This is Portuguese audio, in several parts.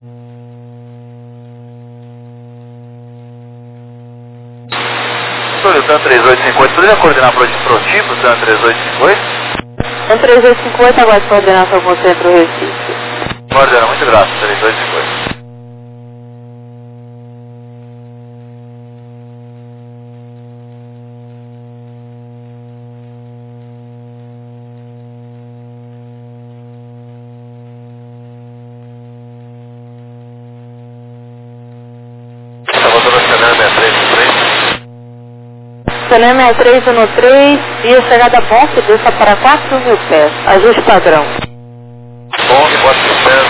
Solicitando 3858, poderia coordenar para o tipo, TAN 3858? TAN 3858, aguarde coordenação com o Centro Recife. Coordena, muito graças, 3858. Cinema 6313, via chegada Bonk, desça para 4.000 pés. Ajuste padrão. Bonk, 4.000 pés,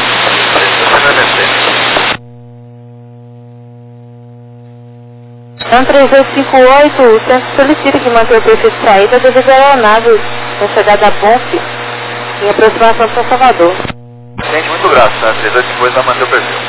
TAN 3858, o centro solicita que mantenha o perfil de saída devido à aeronave com chegada Bonk em aproximação para Salvador. Gente, muito graças, TAN 3858 vai manter o perfil.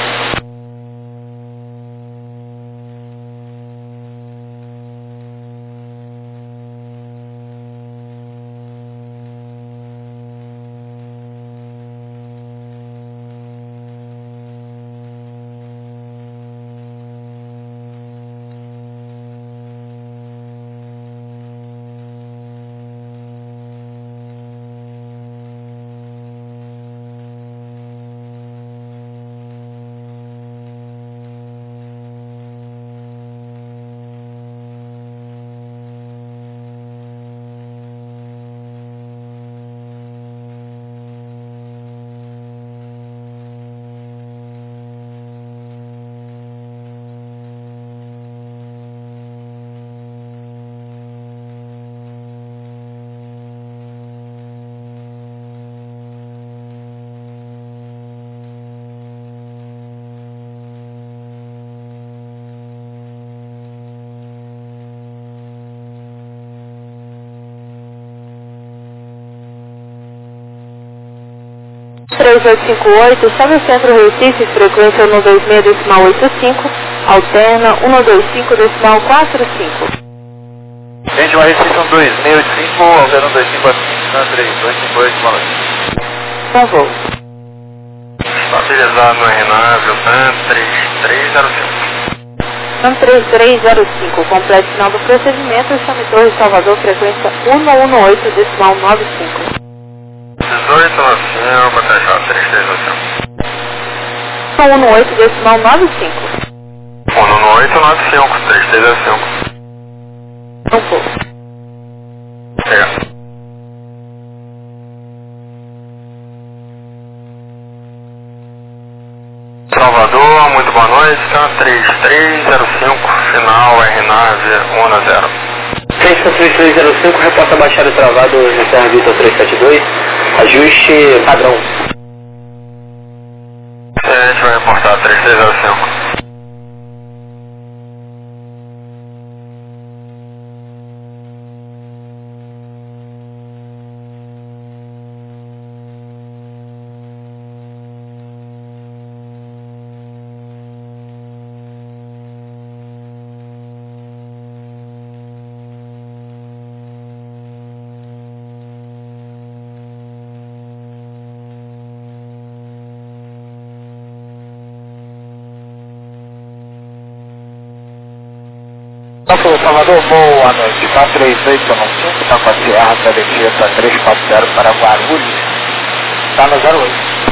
TAN 3858, sobe o Centro Recife, frequência 126,85, alterna 125,45. Gente, uma Recife 12685, alterna 125 a 3858, boa noite. Por favor. Estabilizado no RNAV, TAN 3305. TAN 3305, complete final do procedimento, chame Torre Salvador, frequência 118,95. 1895, Batajá, 3305. 118,95. 11895, 3305. Não for. Obrigado. Salvador, muito boa noite, TAN 3305, final RNAV 10. 3305, reporta baixado travado no Serra Vitor 372, ajuste padrão. A gente vai reportar 3305. Salvador, boa noite. TAN 3895, está com a Sierra Travessia 340 para Guarulhos. Está no 08.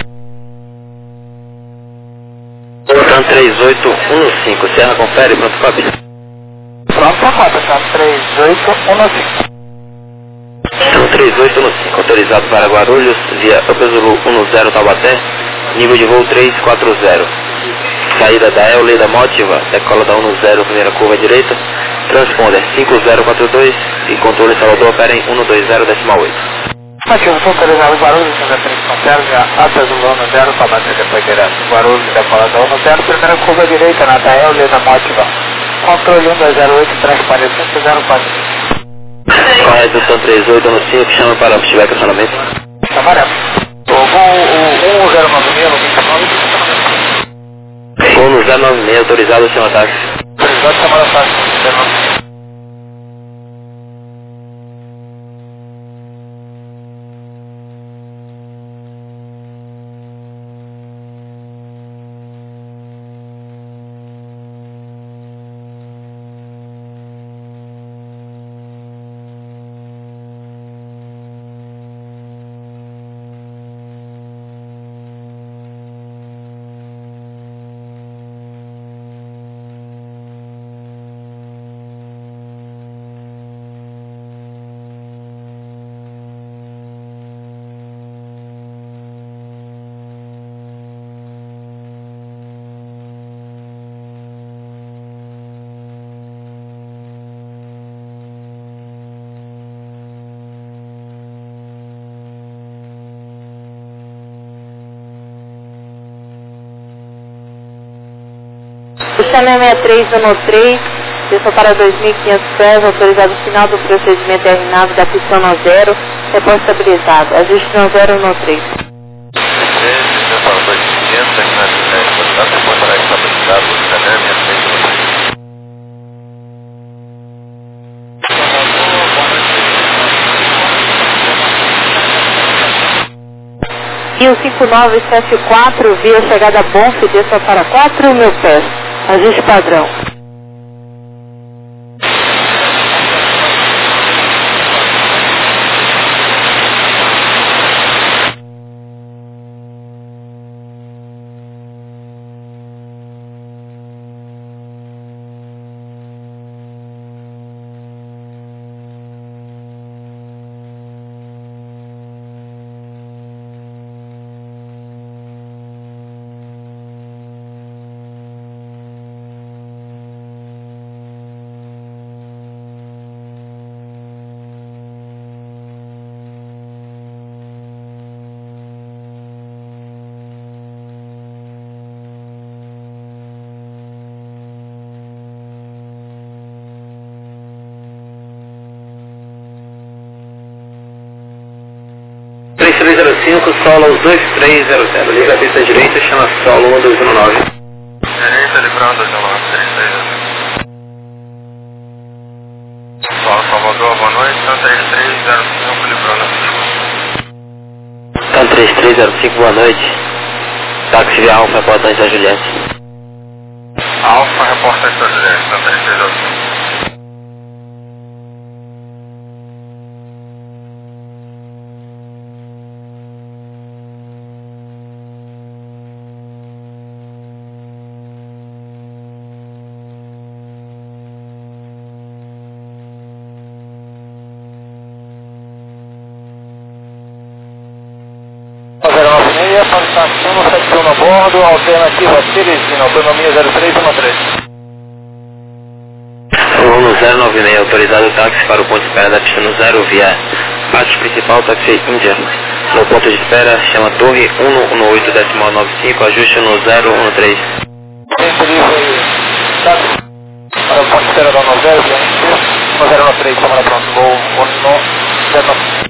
TAN 3815, Sierra confere, pronto para abrir. Pronto para cota, TAN 3815. TAN 3815, autorizado para Guarulhos, via Upper Zulu 10 Taubaté, nível de voo 340. Saída da Leda Motiva, decola da 10, primeira curva direita, transponder 5042 e controle Salvador opera em 120,8. Ativo, estou autorizado Guarulhos, 350, Atas do 10, Taubaté depois direto. Guarulhos, decola da 10, primeira curva direita na da Leda Motiva. Controle 1208, transparência 504. Correto, TAN 3815, chama para estiver questionamento. Amarelo. O voo 1096, 29. Voo no 096, autorizado, chama táxi. Autorizado, chamada táxi, 096. 6313, desceu para 2.500 pés, autorizado final do procedimento R9 da pista no 0, repórter estabilizado, ajuste no 013. 3, desceu para 2.500, aqui na pista R9, depois para estabilizado, Canel 6313. E o 5974, via chegada Bonf, desceu para 4.000 pés, ajuste padrão. Solo 2300, liga a pista direita, chama Solo 1219. Direita, livrando 219, 3300. Solo Salvador, boa noite, Tan 3305, livrando 25. Tan 3305, boa noite. Táxi via Alfa, reporta em São Juliette. Alfa, reporta em São Juliette, Tan 3305. Satisfação 71 a bordo, alternativa Teresina, autonomia 0313. 1096, autorizado o táxi para o ponto de espera da pista no 0, via pátio principal, táxi Índia. No ponto de espera, chama Torre 118.95, ajuste no 013. Tempo livre, táxi para o ponto de espera da 90, no 013, câmara pronto, voo no 013.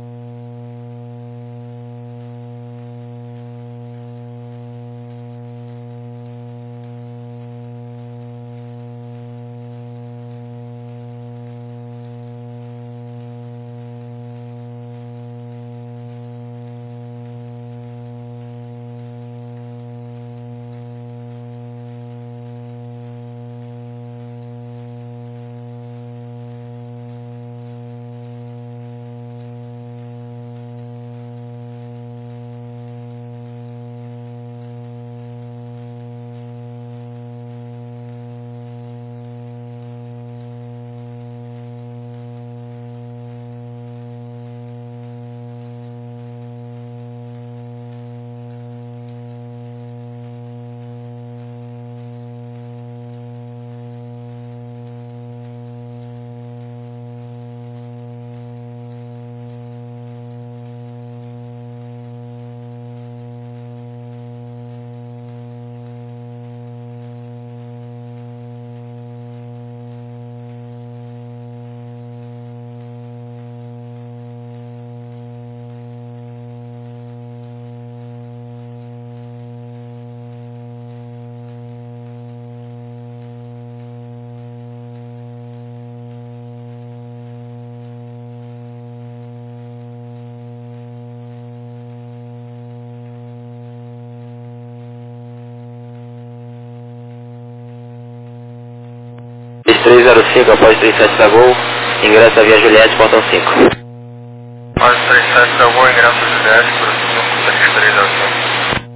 Pista 305, após 37 da Gol, ingressa via Juliette, portão 5. Após 37 da Gol, ingresso Juliette, por 5305.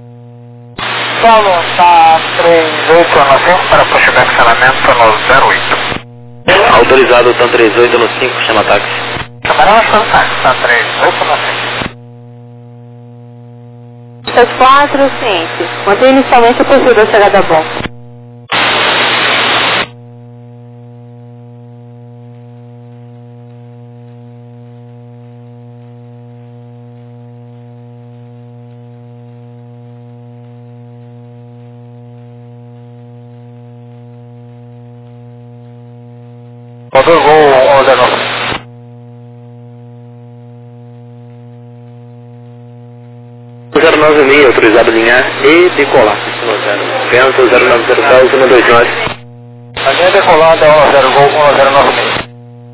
Solo está 3895 para pushback cancelamento no 08. Autorizado o TAN 38 no 5, chama táxi. Camarão táxi, está 3895. 74, ciente. Mantém inicialmente o perfil da chegada bom. Salvador, Gol 109. Zero 96, autorizado linha e decolar. Vento 0900 129. A linha decolada é 10 Gol 1096.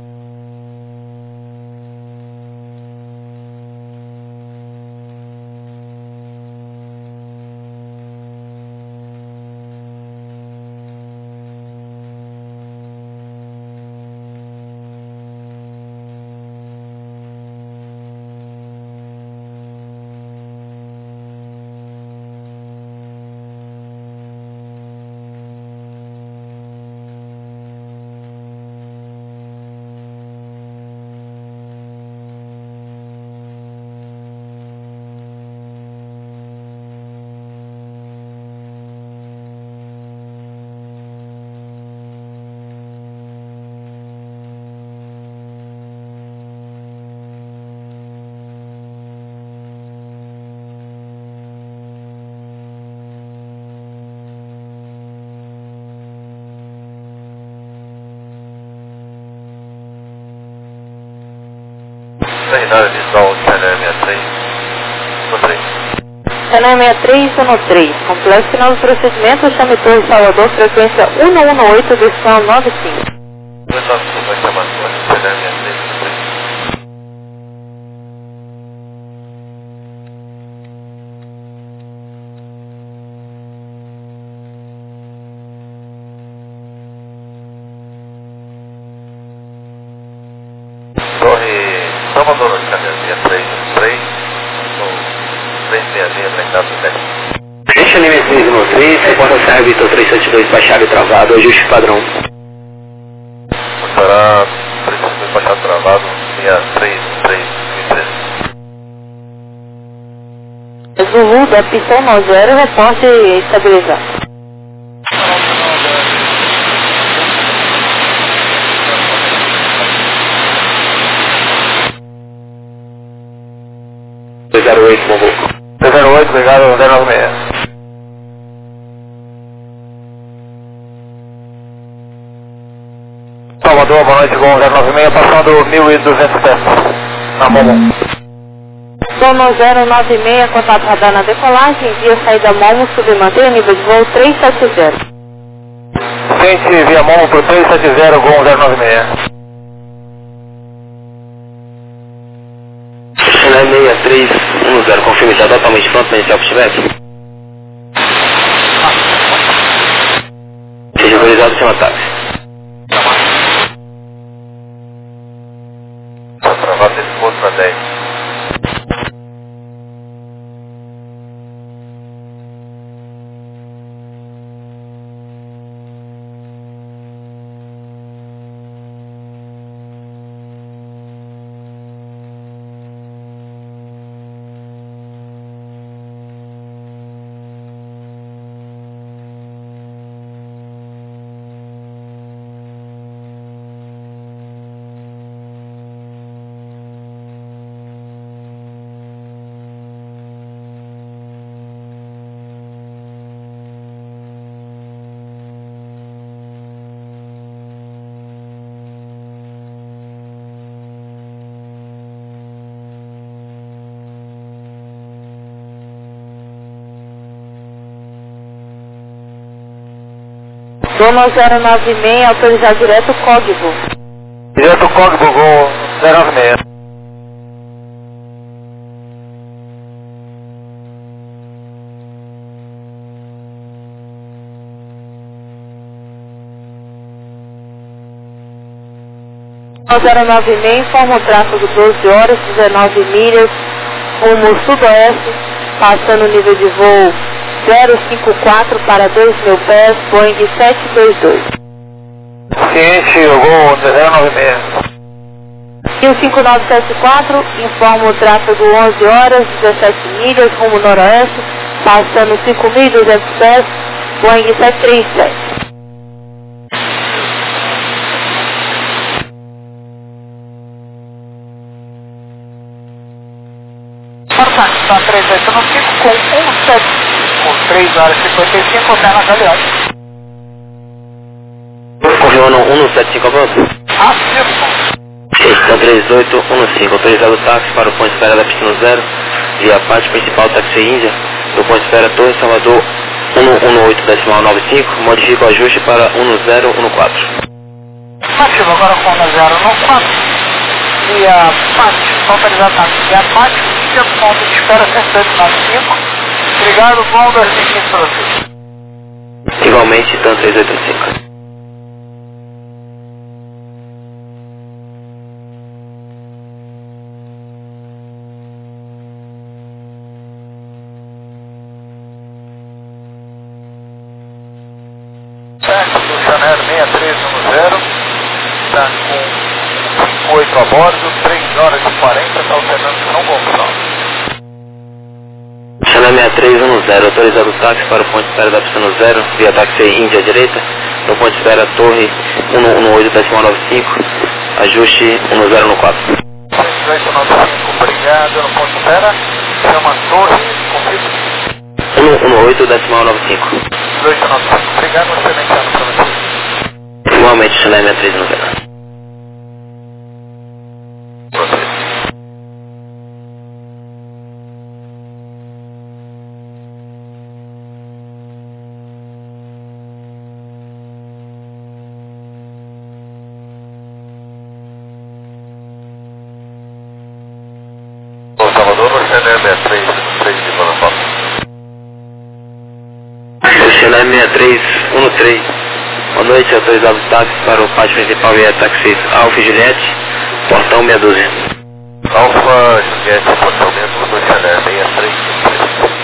Terminal inicial Channel 63 no 3. Channel 63 no 3. Complexo final do procedimento, chame Torre Salvador, frequência 118, destino 95. Nosso vai chamar Channel 63 no 3. Torre Salvador, Channel 63 no 3, no 366, mercado 10. Deixa anime 6 no 3, reporta Serra Vitor 372, baixado e travado, ajuste padrão. Será 372 baixado travado, linha 3313. Zulu da pistão 90, reporte estabilizado. Mongo. 308, obrigado, 096. Salvador, boa noite, Gol 096, passando 1.200 pés, na Momo. Dono 096, contato radar na decolagem, via saída Momo, submanter nível de voo 370. Sente via Momo pro 370, Gol 096. Channel 6310, confirme, está totalmente pronto para iniciar o feedback. Seja autorizado, chama táxi. Está travado esse ponto para 10. Dono 096, autorizar direto Código. Direto Código, Gol 096. Dono 096, informa o tráfego 12 horas, 19 milhas, rumo sudoeste, passando o nível de voo 054 para 2.000 pés, Boeing 722. Ciente, Gol 096. E o 5974 informa o tráfego 11 horas, 17 milhas, rumo noroeste, passando 5.200 pés, Boeing 737. Está 385 com 175, 3 horas e 55, terra aliado. Confirmando 175 avanço. Afirmo. Então 3815, autorizado o táxi para o ponto de espera da Pistino Zero, via parte principal táxi Índia, do ponto de espera Torre Salvador 118.95, modifica o ajuste para 1014. Ativo agora com 1014, via parte, autorizado táxi, via parte, Índia, ponto de espera 195, obrigado, bom 2015 para vocês. Igualmente, TAN 385. Do Chanel 6310, está com 58 a bordo, 3 horas e 40, está operando São Gonçalo. Chanel 6310, autorizado o táxi para o ponto de espera da Pistino Zero, via táxi Índia à direita, no ponto de espera Torre 118.95, ajuste 1014. 6895, obrigado, no ponto de espera, chama Torre, confirma. 118.95. 6895, obrigado, excelente ano para você. Igualmente, Chanel 6310. Salvador, no Chanel 6313 de Guarapá. Chanel 6313. Boa noite, autorizado o táxi para o pátio principal via táxi Alfa e Juliette, portão 612. Alfa Juliette, portão 612 do Chanel 6313.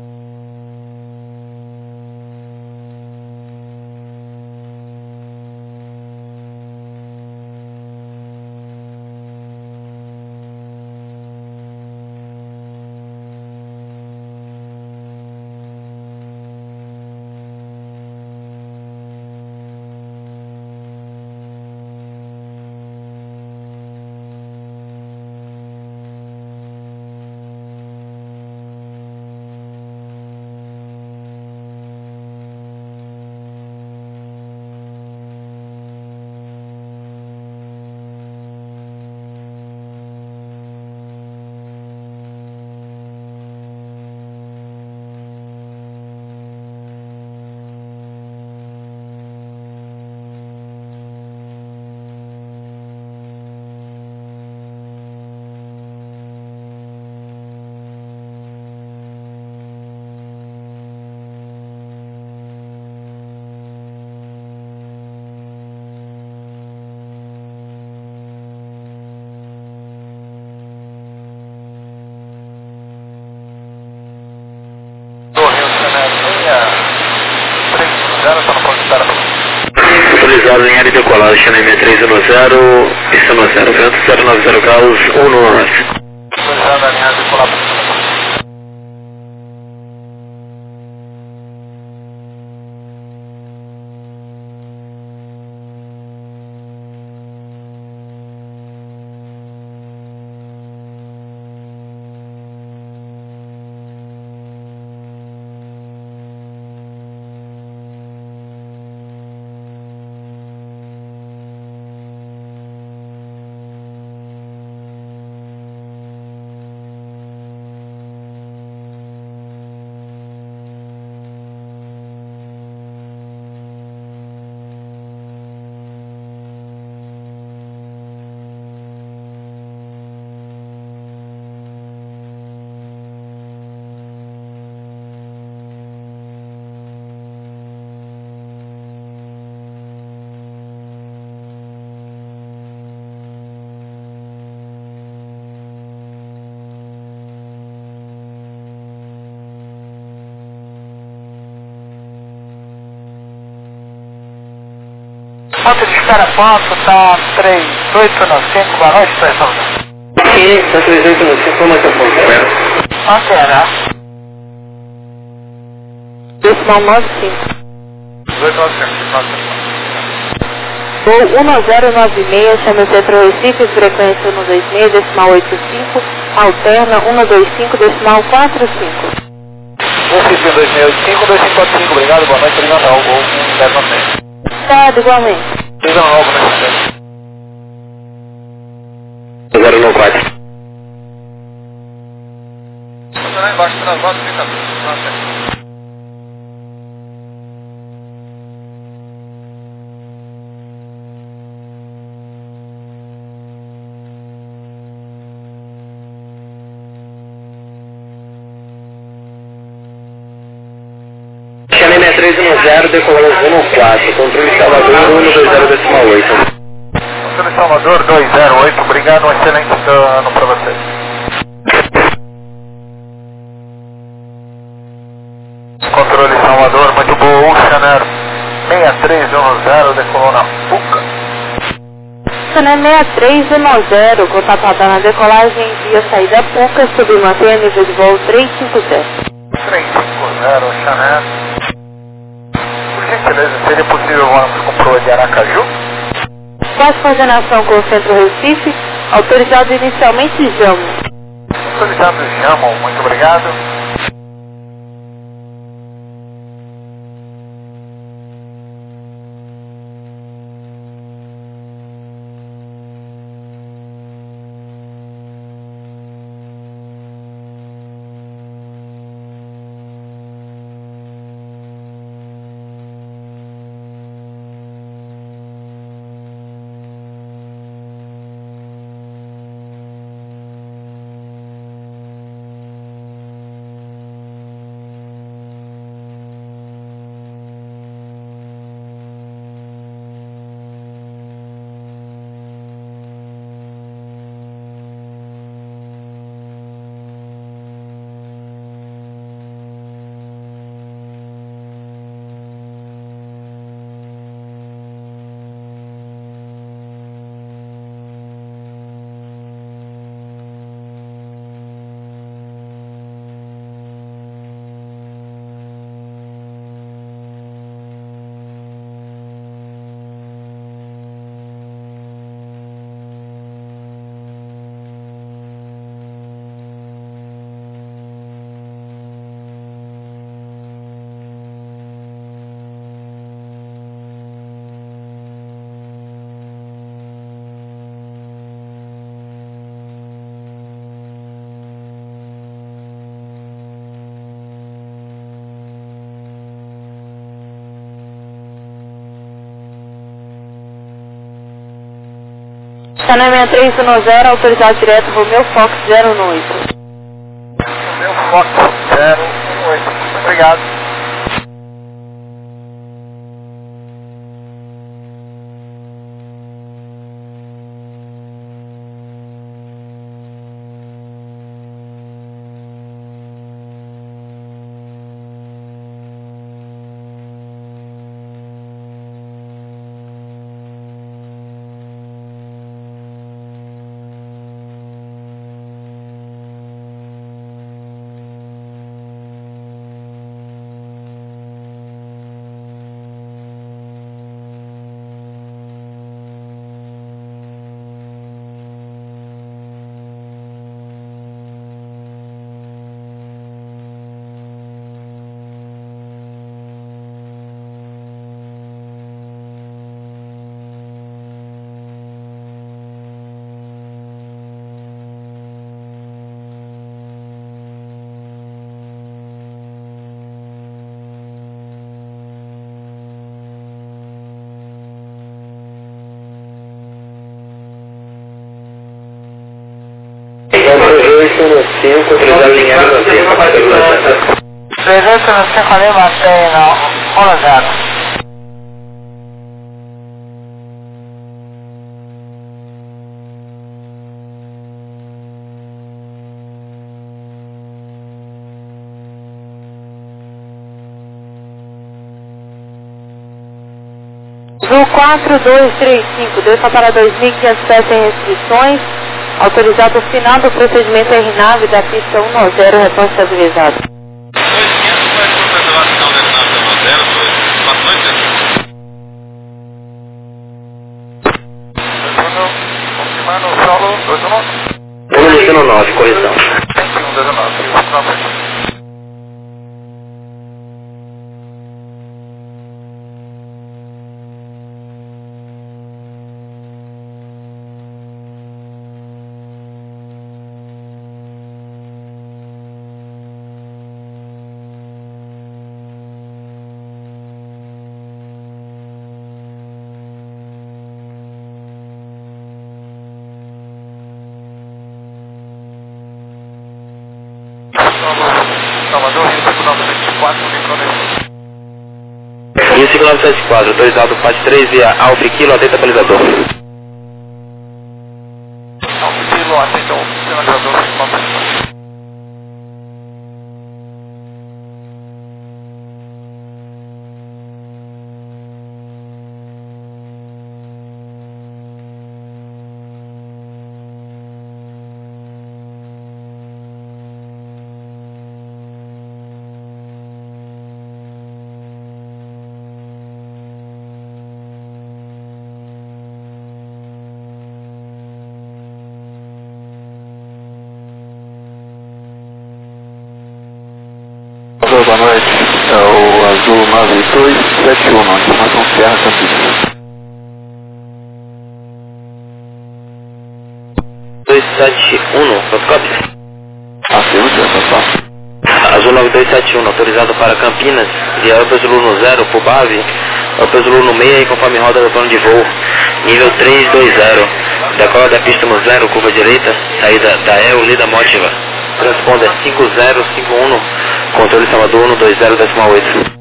Autorizado em área decolada, Chanel 6310, pista no 0, vento 090 graus, 199. Autorizado em área decolada. Ponto de espera ponto, tá 3895, boa noite, pessoal. Sim, tá 3895, como é que eu posso ver? Antena. Decimal 95. 295. Voo 1096, chama Centro Recife, frequência 126, decimal 85, alterna 125, decimal 45. 16265, 2545, obrigado, boa noite, obrigado, Gol 109. Obrigado, igualmente. Obrigado, né? 6310, decolando 14, controle Salvador 120,8. Controle Salvador 208, obrigado, um excelente ano para vocês. Controle Salvador, muito bom, Oceaner 6310, decolou na Puca. Oceaner 6310, contatado na decolagem via saída Puca, submantenha nível de voo 350. 350, Oceaner. Por gentileza, seria possível voarmos com proa de Aracaju? Faz coordenação com o Centro Recife, autorizado inicialmente Jamo. Autorizado Jamo, muito obrigado. Oceaner 6310, autorizado direto Romeu Fox 018. Romeu Fox 018, muito obrigado. no 5, 3 alinhado no 5, 3 no 5 ali, mantém no 1-0. Do 4235, deixa para 2.500 pés sem restrições, autorizado o final do procedimento RNAV da pista 190, responsabilizado. 2.500 vai por preservação da RNAV 190, boa noite. Confirmando o solo 219. 119, correção. 2119, 5974, autorizado parte 3 via Alfa Kilo, atenta balizador. Alfa Kilo, atenta o sinalizador, responda. Boa noite, é o Azul 9271, informação Serra Campinas. 271, Fotocópia? Afirma, pessoal. Azul 9271, autorizado para Campinas, via Alfa Zulu 0, Pubave, Alfa Zulu 6 e conforme roda do plano de voo, nível 320, decola da pista no 0, curva direita, saída da El Lida Motiva, transponder 5051, controle Salvador 120,8.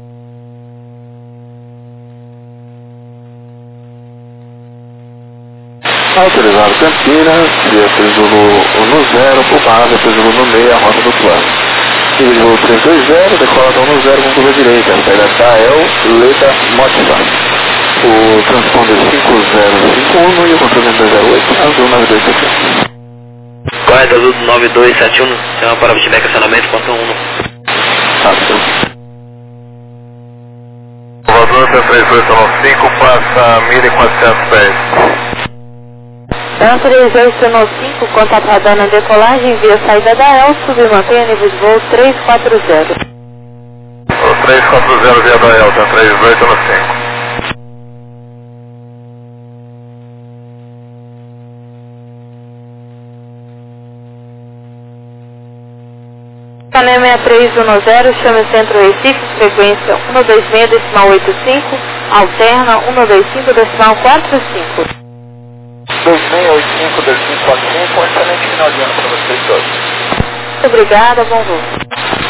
Autorizado Campinas, via Zulu 10, Pubave, Zulu 6, a rota do plano. Nível de voo 320, decola da 10 com curva direita, saída da El Lida Motiva. O transponder 5051 e o controle 208, Azul 9271. Correto, Azul 9271, chama para feedback acionamento, portão 1. Salvador 3895, passa 1.400 pés. 3895, contato radar na decolagem, via saída da El, submantenha nível de voo 340. O 340 via da El, 3895. Cané 6310, chame Centro Recife, frequência 126,85, alterna 125,45. 2685-2545, um excelente final de ano para vocês todos. Muito obrigada, bom voo.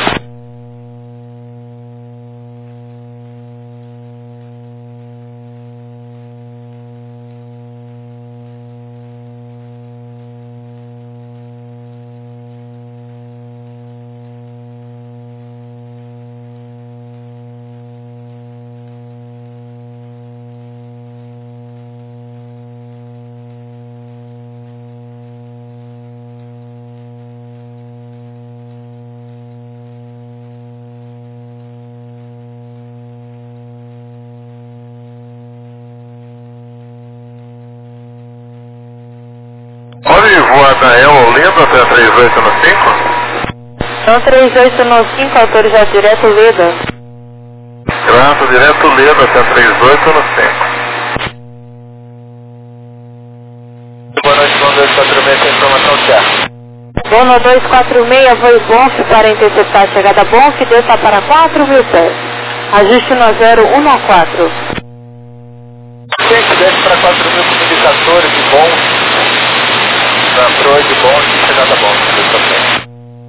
Pode voar da El Olinda até 3895? Então 3895, autorizado direto Leda. Trato direto Leda até 3895. Boa noite, Bono 246, tem informação certa. Bono 246, voo Bonf para interceptar a chegada Bonf, desça para 4.000 pés. Ajuste no 014. Gente, desce para 4.000 comunicadores de bons. Na proa de bons e chegada bons, desça.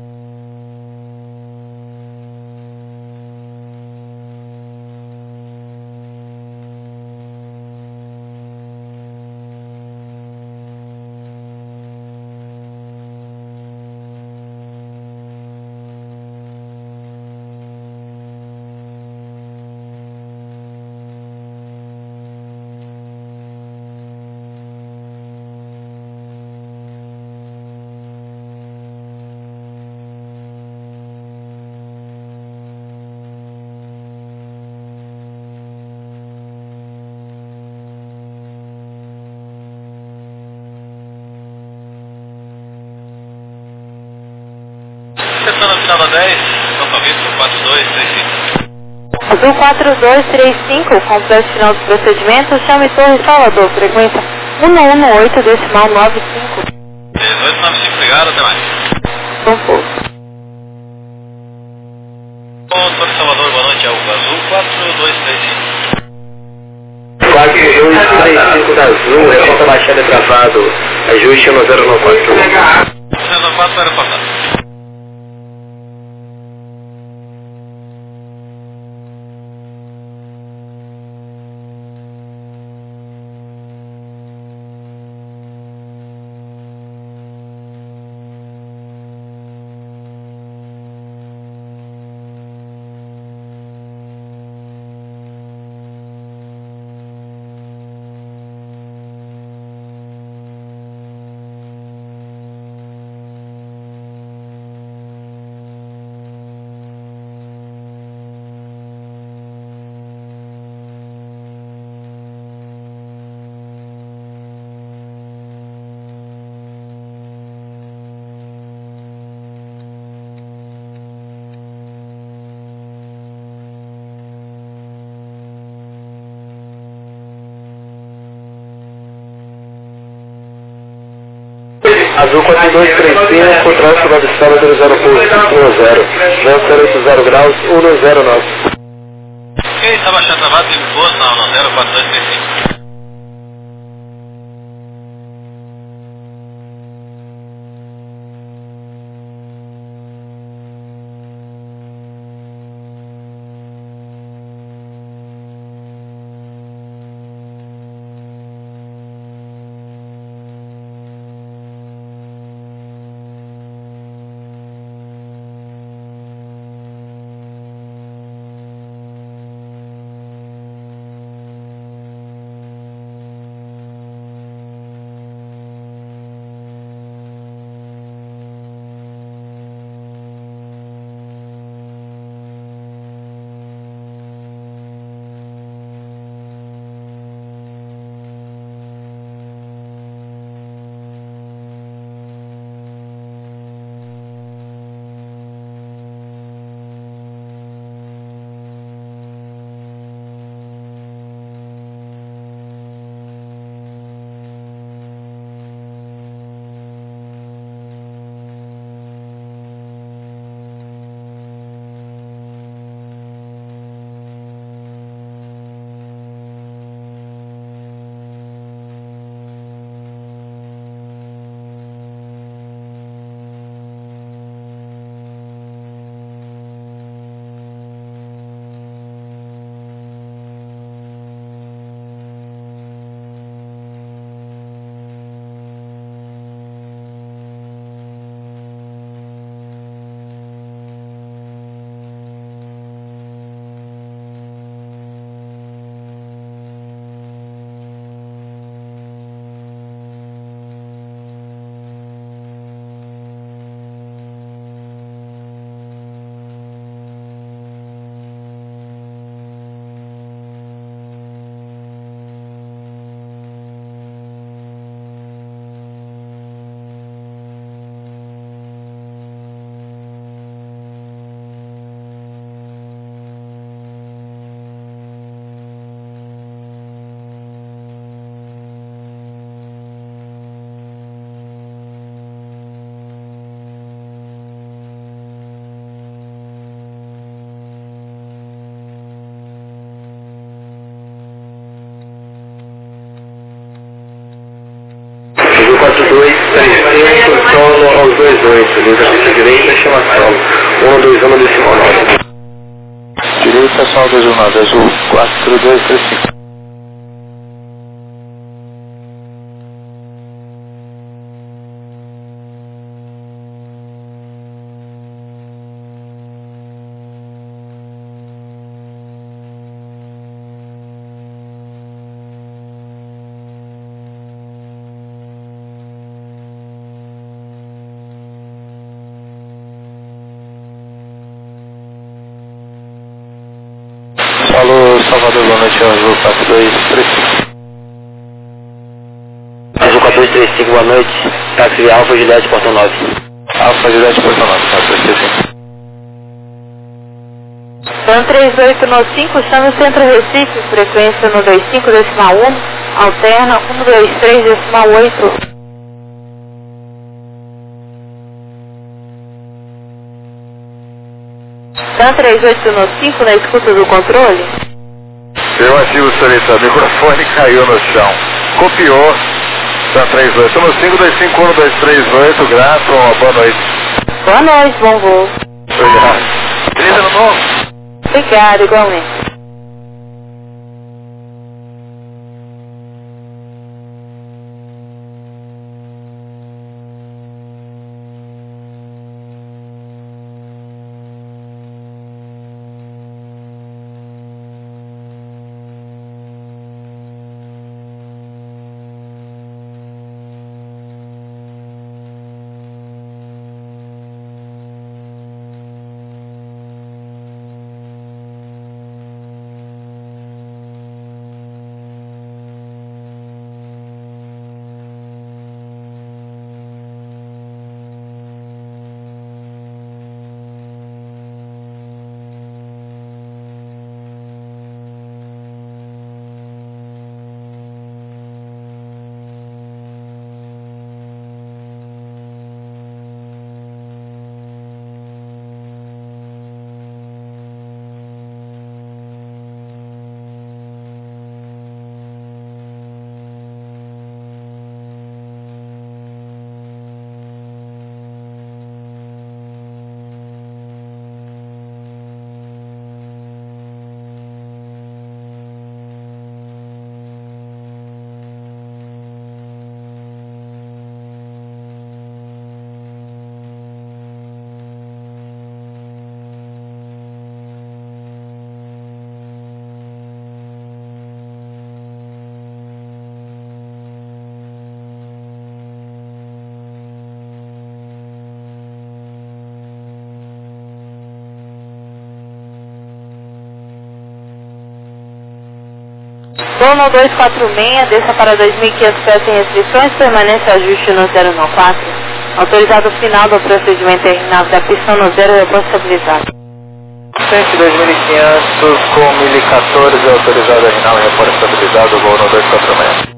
Seção na final da 10, compromisso 4235. Azul 4235, completo final do procedimento, chame Torre Salvador, frequência 118, decimal 95. 1895, obrigado, até mais. São poucos. Torre Salvador, boa noite, é o Azul 4235. 4235 da Azul, reporta baixada e travado, ajuste no 094. 094 para passar. Azul 4235, tráfego da estrada 00 pouso 50, vento 080 graus, 109. Ok, está baixando travado, tem posto na 04235. Azul 4235, solo aos 28, liga pista direita, chama solo, 121 decimal 9. Direita, solo 219, azul 4235. Solo Salvador, boa noite, azul 4235. Azul 4235, boa noite, táxi Alfa Juliette, portão 9. Alfa Juliette, portão 9, 4235. Van 3895, está no centro Recife, frequência no 25 decimal 1, alterna 123 decimal 8. Van 3895, na escuta do controle. Afirmativo, senhorita, microfone caiu no chão. Copiou. Tá 3815, 251, 238, grato, uma boa noite. Boa noite, bom voo. Obrigado. Feliz ano novo. Obrigada, igualmente. Dono 246, desça para 2.500 pés sem restrições, permanência ajuste no 094. Autorizado o final do procedimento terminado da pista no 0 e estabilizado. 2.500 com 1014, autorizado a final e repor estabilizado, voo no 246.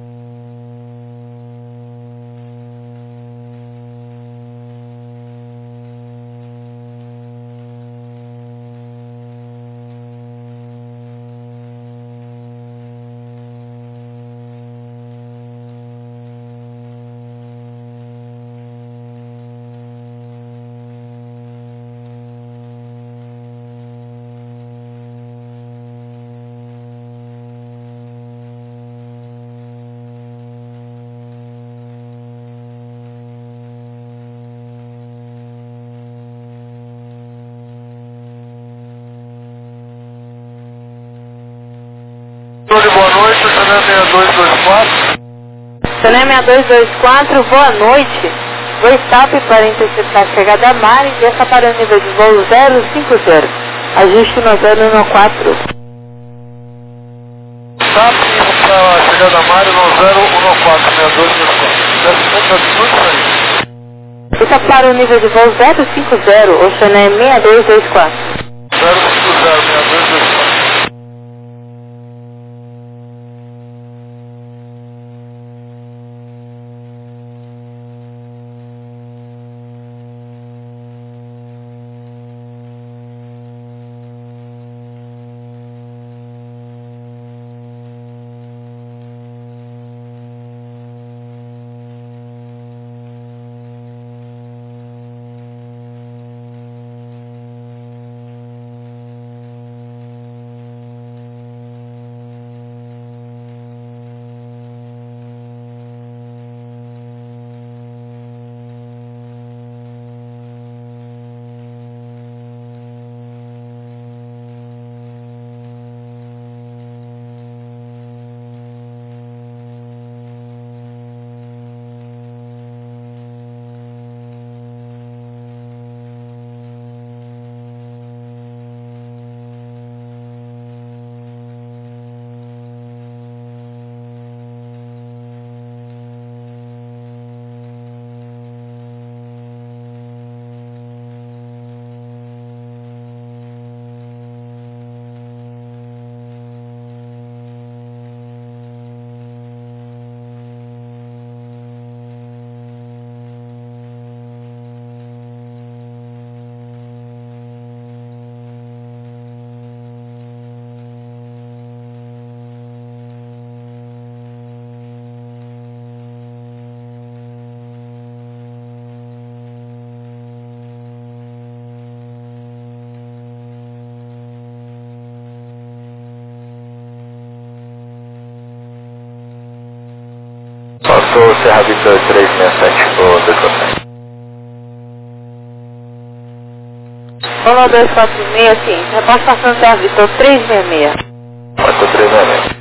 Boa noite, Sané 6224. Sané 6224, boa noite. Vou stop para interceptar a chegada a mar e desça para o nível de voo 050. Ajuste no 014. Stop para a chegada a mar no 014, 6224. Desça para o nível de voo 050, Oceané 6224. 050, 6224. Passou o Serra Vitor 367, o 246. Dono 246, sim. Repassa passando Serra Vitor 366. Passou 366.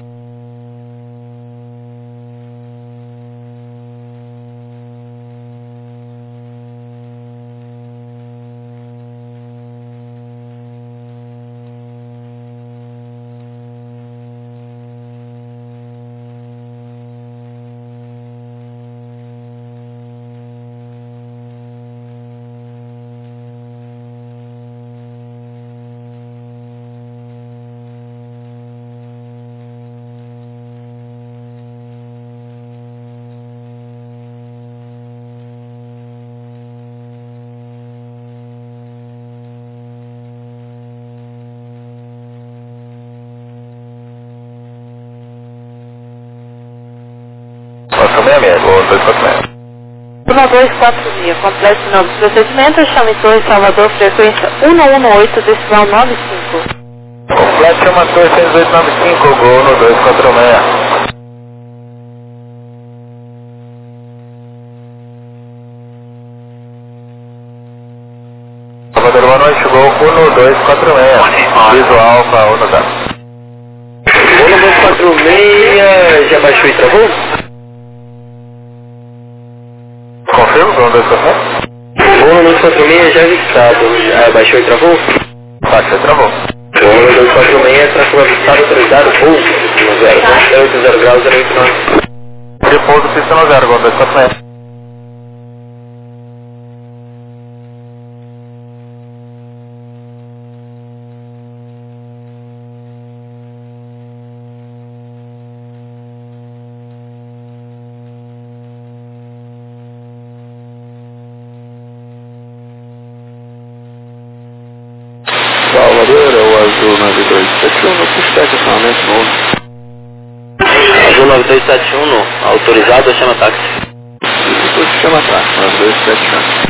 Passou 66, o 246. Dono 246, complete novo procedimento, chame Torre Salvador, frequência 118, decimal 95. Complete uma Torre 6895, gol no 246. Salvador, boa noite, gol 1246. Visual para 10. Gol 246, já baixou e travou? Confirma, gol 246. Gol 246 já avistado, já baixou e travou? Baixou e travou. Gol 246, tráfego avistado, autorizado, voo no 0. pista 0 graus, 089. Repouso, pista no 0, Gol 246. Salvador, é o Azul 9271, no custo de estacionamento novo. Azul 9271, autorizado ou chama táxi? Depois se chama táxi, 9271.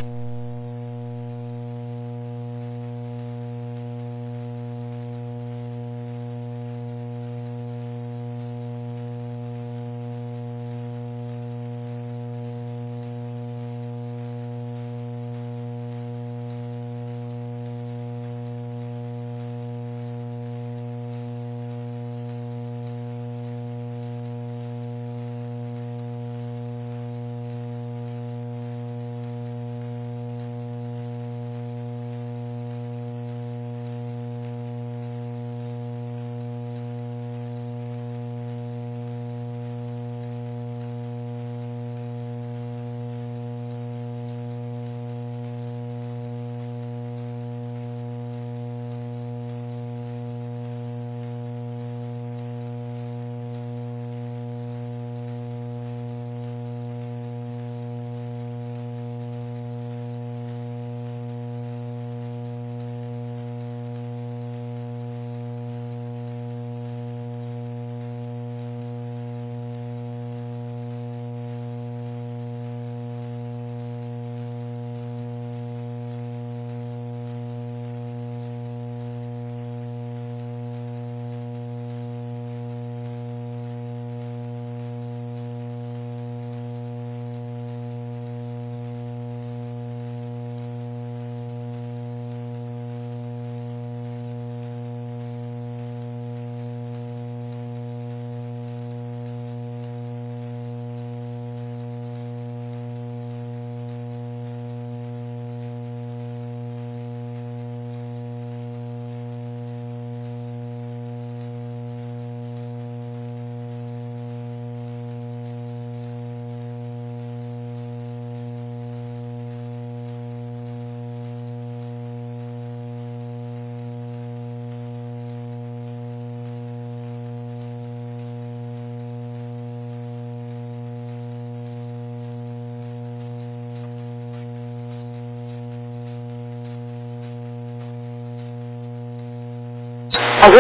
Azul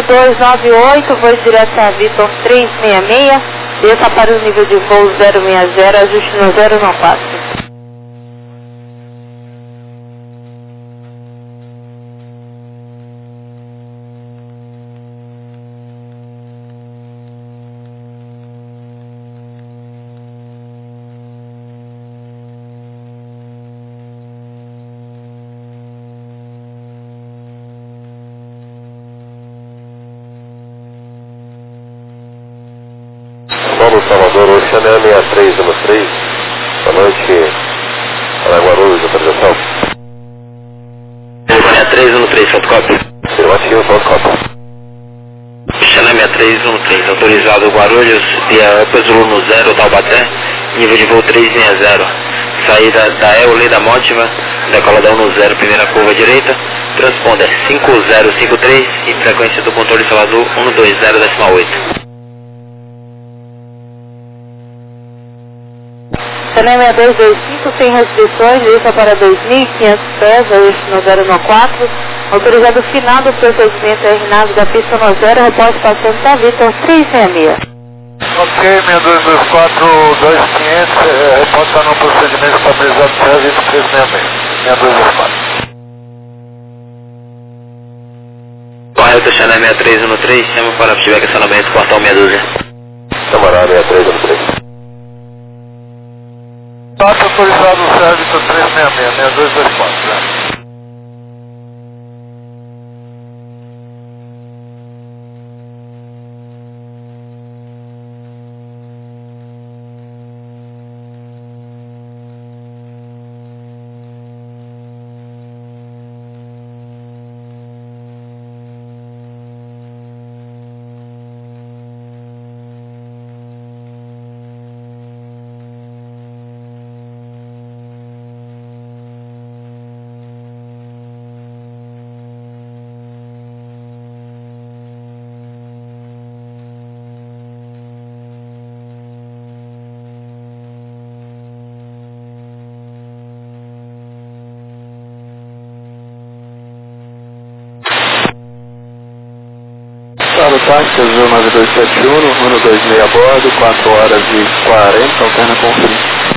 4298, voo direto a Vitor 366, desça para o nível de voo 060, ajuste no 094. Paulo Salvador, Oceania 6313, boa noite, para Guarulhos, autorização. 6313, fotocópia. Afirmativo, fotocópia. Oceania 6313, autorizado Guarulhos, via Upazulu no 0, Taubaté, nível de voo 360. Saída da Leda Mótiva, decola da 10, primeira curva direita, transponder 5053 e frequência do controle Salvador 120,8. Oceania 6225, sem restrições, desça para 2.500 pés, ajuste no 094. Autorizado final do procedimento RNAV da pista no 0, repórter passando da Vitor 366. Ok, 6224, 2500, reporta no procedimento estabilizado para Vitor 366, 6224. Correto, Oceania 6313, chama para feedback acionamento, portal 612. Camarada 6313. Está autorizado o serviço 366, 6224, né? Táxi Azul 9271, 126 a bordo, 4 horas e 40, alterna com fim.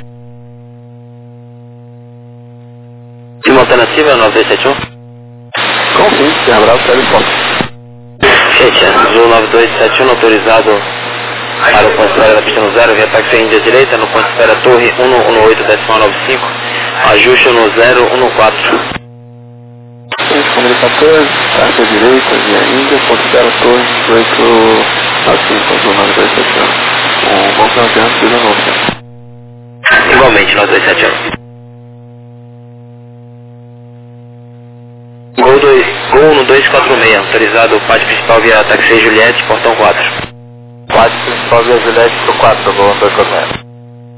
Última alternativa é o 9271? Com fim, sem abraço, telefone. Gente, Azul 9271 autorizado para o ponto de espera da pista no 0, via táxi Índia direita, no ponto de espera Torre 118.95, ajuste no 014. Número 14, taxa direita, via Índia, ponto de espera Torre 1895, Azul 9271. Bom final de ano, seja novo. Igualmente, 9271. Gol 1246, autorizado pátio principal via táxi Juliette, portão 4. Pátio principal via Juliette pro 4, Gol 1246.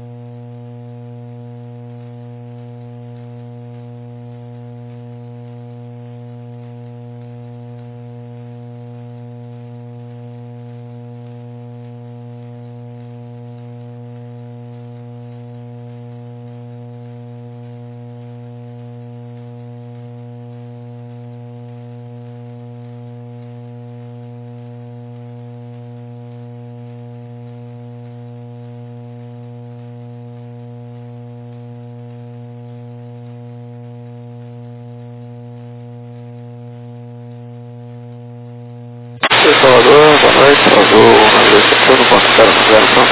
Salvador, boa noite, Azul 9271, ponto de espera no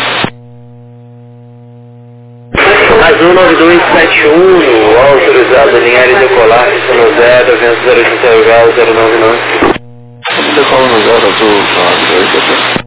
0. Azul 9271, autorizado linear e decolar, pista no 0, vento 080 graus, 099. Decola no 0, Azul 9271.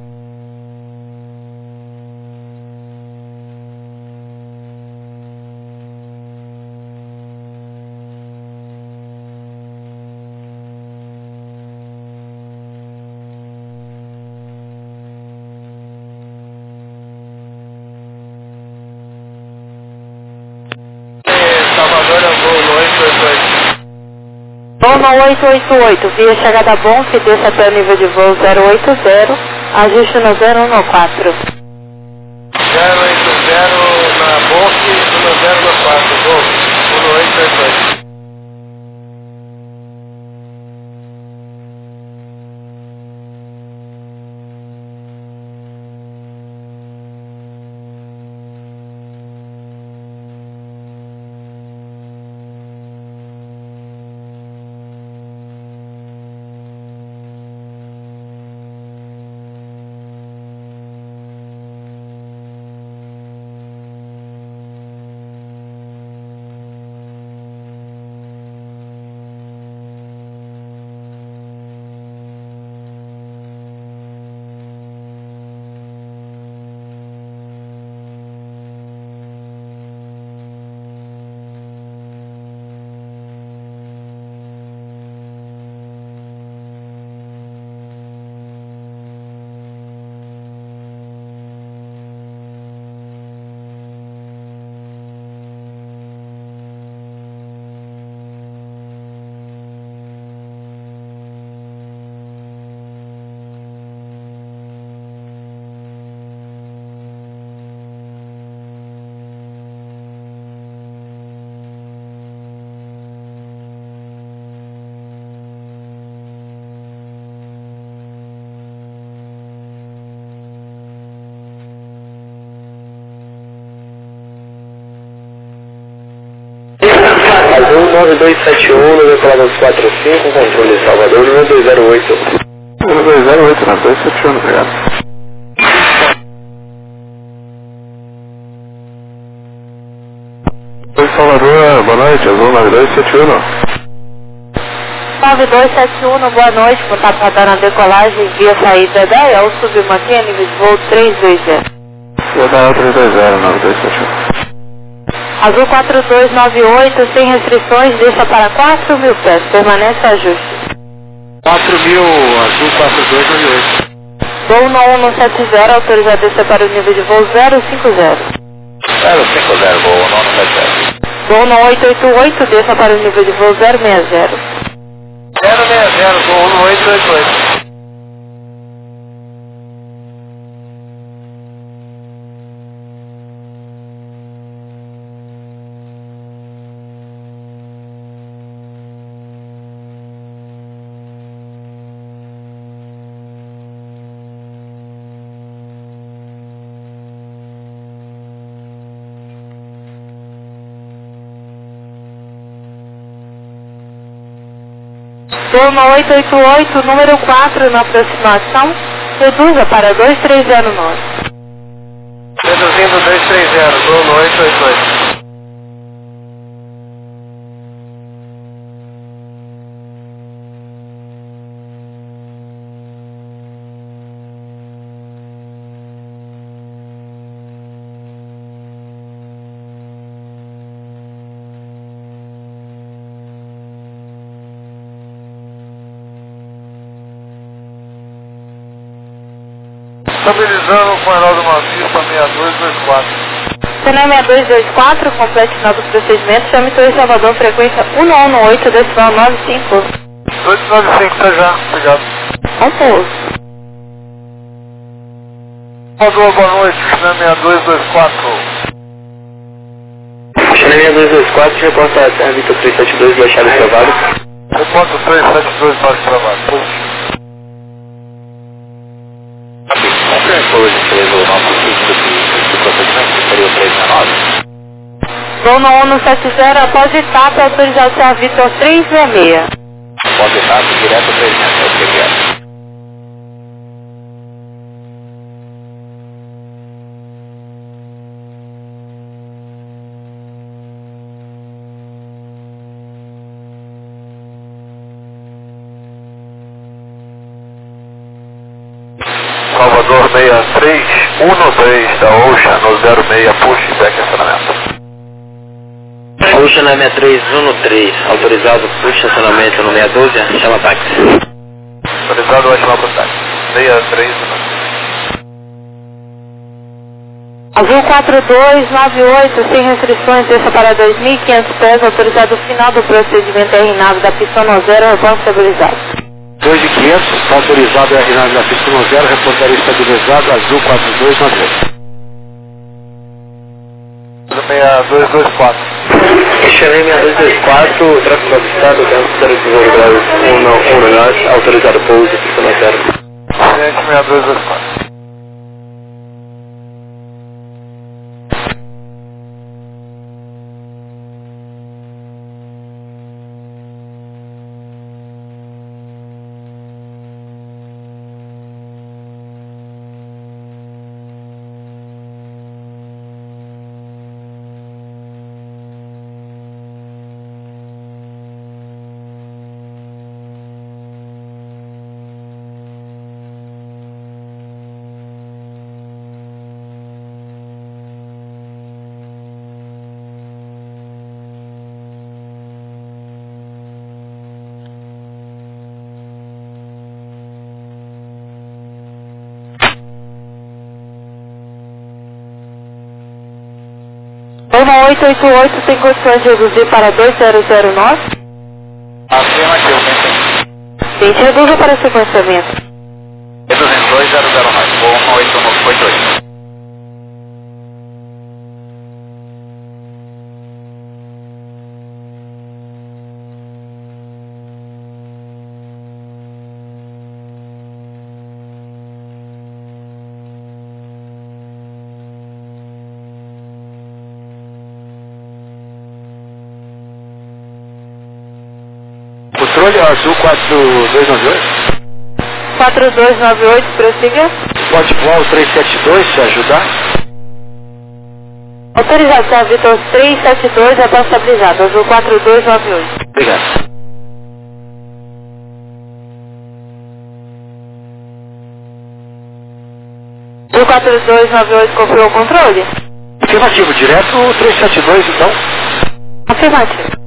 Salvador é o Gol 888. Voo no 888, via chegada bom, que desça até o nível de voo 080, ajuste no 014. 080 na boca e no 094, Gol 1888. Azul 9271, no decolar 245, controle Salvador, 1208. 1208, na 271, obrigado. Oi, Salvador, boa noite, Azul 9271. 9271, boa noite, contato radar na decolagem via saída da EL, submantenha nível de voo 320. Via da EL 320, 9271. Azul 4298, sem restrições, deixa para 4.000 pés, permanece ajuste. 4.000, Azul 4298. Voo no 170, autorizado a descer para o nível de voo 050. 050, Gol 970. Voo no 888, desça para o nível de voo 060. 060, Gol 1888. Zona 888, número 4 na aproximação, reduza para 2309. Reduzindo 230, zona 888. Estabilizando com o Heraldo Maciço para 6224. Canal 6224, complete novo procedimento, chame Torre Salvador, frequência 118, decimal 95. 295, tá já, obrigado. Compouso. Salvador, boa noite, China 6224. China 6224, reporta a Vitor 372, baixado de trabalho. Reporta 372, baixo de trabalho. Positivo. Hoje fez o nosso ciclo de procedimento, que seria o 369. Zona 170, após etapa, autorização a Vitor 366. Pode estar direto 300, obrigado. Salvador 6313 da Ocean no 06, push back estacionamento. Ocean 6313, autorizado por estacionamento no 612, chama táxi. Autorizado, vai chamar pro táxi. 6313. Azul 4298, sem restrições, deixa para 2.500 pés, autorizado final do procedimento R9 da pista 0, reporte estabilizado. 2.500, está autorizado a R9 da pista 0, reportaria estabilizado, azul 4298. 6224. Xerém 6224, tráfego avistado, dentro do desenvolvimento 1 autorizado pouso, pista 0. Cliente 6224. Zona 888, tem condições de reduzir para 2009? Afirmativo, bem. Gente, reduza para sequenciamento. Reduzindo 2009, voo 18188. Controle azul 4298. 4298, prossiga. Pode voar o 372 se ajudar. Autorização Vitor 372, é estabilizado, azul 4298. Obrigado. Azul 4298, confirmou o controle? Afirmativo, direto o 372 então. Afirmativo.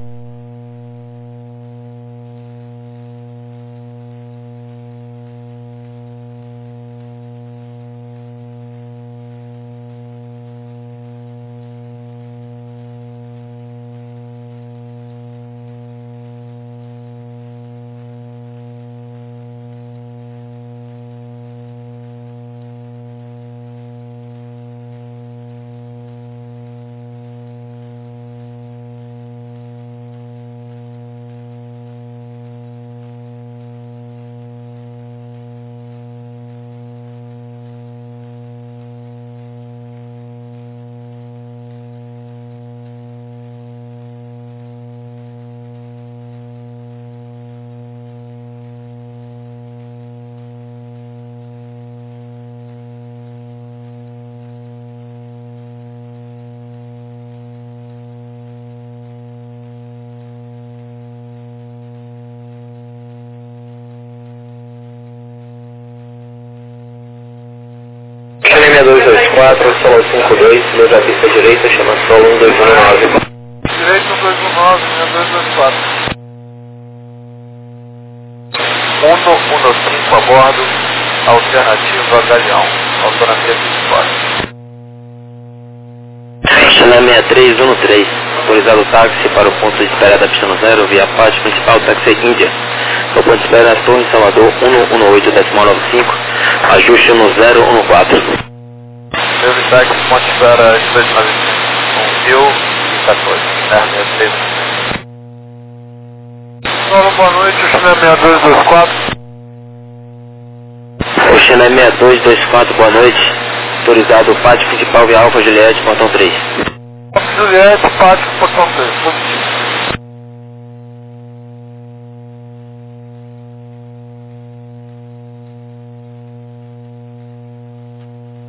6224, solo 52, luz da pista direita, chama solo 1219. Direito 219, 6224. 115 a bordo, alternativa Galeão, autonomia 24. Chama 6313, autorizado o táxi para o ponto de espera da pista no zero, via parte principal, táxi Índia. O ponto de espera Torre Salvador 118,95, ajuste no 014. Teve táxi, ponto de espera 1014, R63. Olá, boa noite, o China 6224. O China 6224, boa noite. Autorizado o pátio principal via Alfa Juliette, portão 3. Juliette, pátio, portão 3, positivo.